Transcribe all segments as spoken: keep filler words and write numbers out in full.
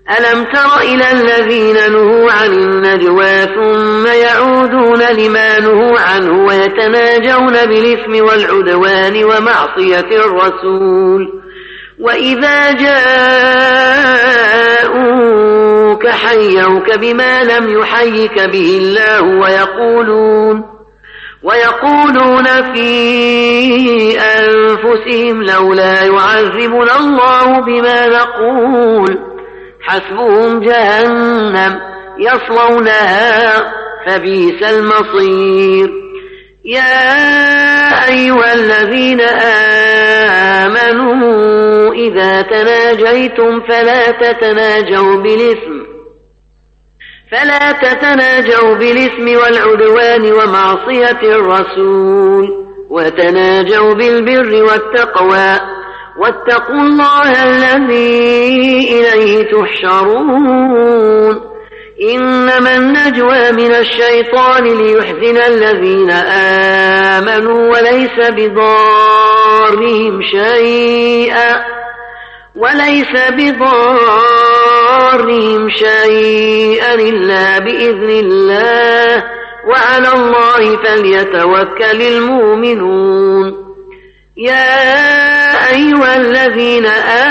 ألم تر إلى الذين نهوا عن النجوى ثم يعودون لما نهوا عنه ويتناجون بالإثم والعدوان ومعصية الرسول وإذا جاءوك حيوك بما لم يحيك به الله ويقولون ويقولون في أنفسهم لولا يعذبنا الله بما نقول حسبهم جهنم يصلونها فبئس المصير. يا أيها الذين آمنوا إذا تناجيتم فلا تتناجوا بالإثم فلا تتناجوا بالإثم والعدوان ومعصية الرسول وتناجوا بالبر والتقوى واتقوا الله الذي إليه تحشرون. إنما النجوى من الشيطان ليحزن الذين آمنوا وليس بضارهم شيئا وليس بضارهم شيئا إلا بإذن الله وعلى الله فليتوكل المؤمنون. يا أيها الذين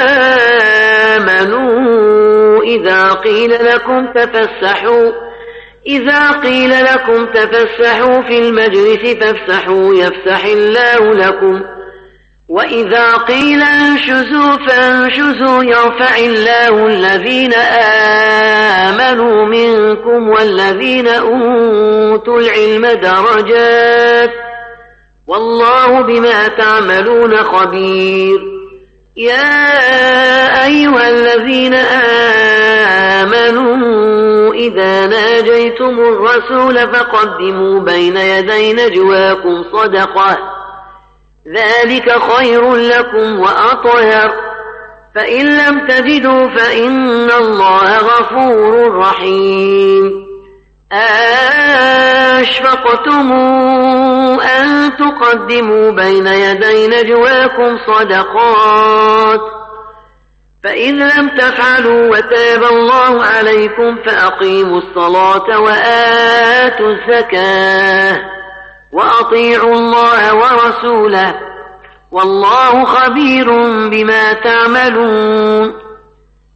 آمنوا إذا قيل لكم تفسحوا إذا قيل لكم تفسحوا في المجلس فافسحوا يفسح الله لكم وإذا قيل انشزوا فانشزوا يرفع الله الذين آمنوا منكم والذين أوتوا العلم درجات والله بما تعملون خبير. يا أيها الذين آمنوا إذا ناجيتم الرسول فقدموا بين يدي نجواكم صدقة ذلك خير لكم وأطهر فإن لم تجدوا فإن الله غفور رحيم. أشفقتم أن تقدموا بين يدي نجواكم صدقات فإن لم تفعلوا وتاب الله عليكم فأقيموا الصلاة وآتوا الزكاة وأطيعوا الله ورسوله والله خبير بما تعملون.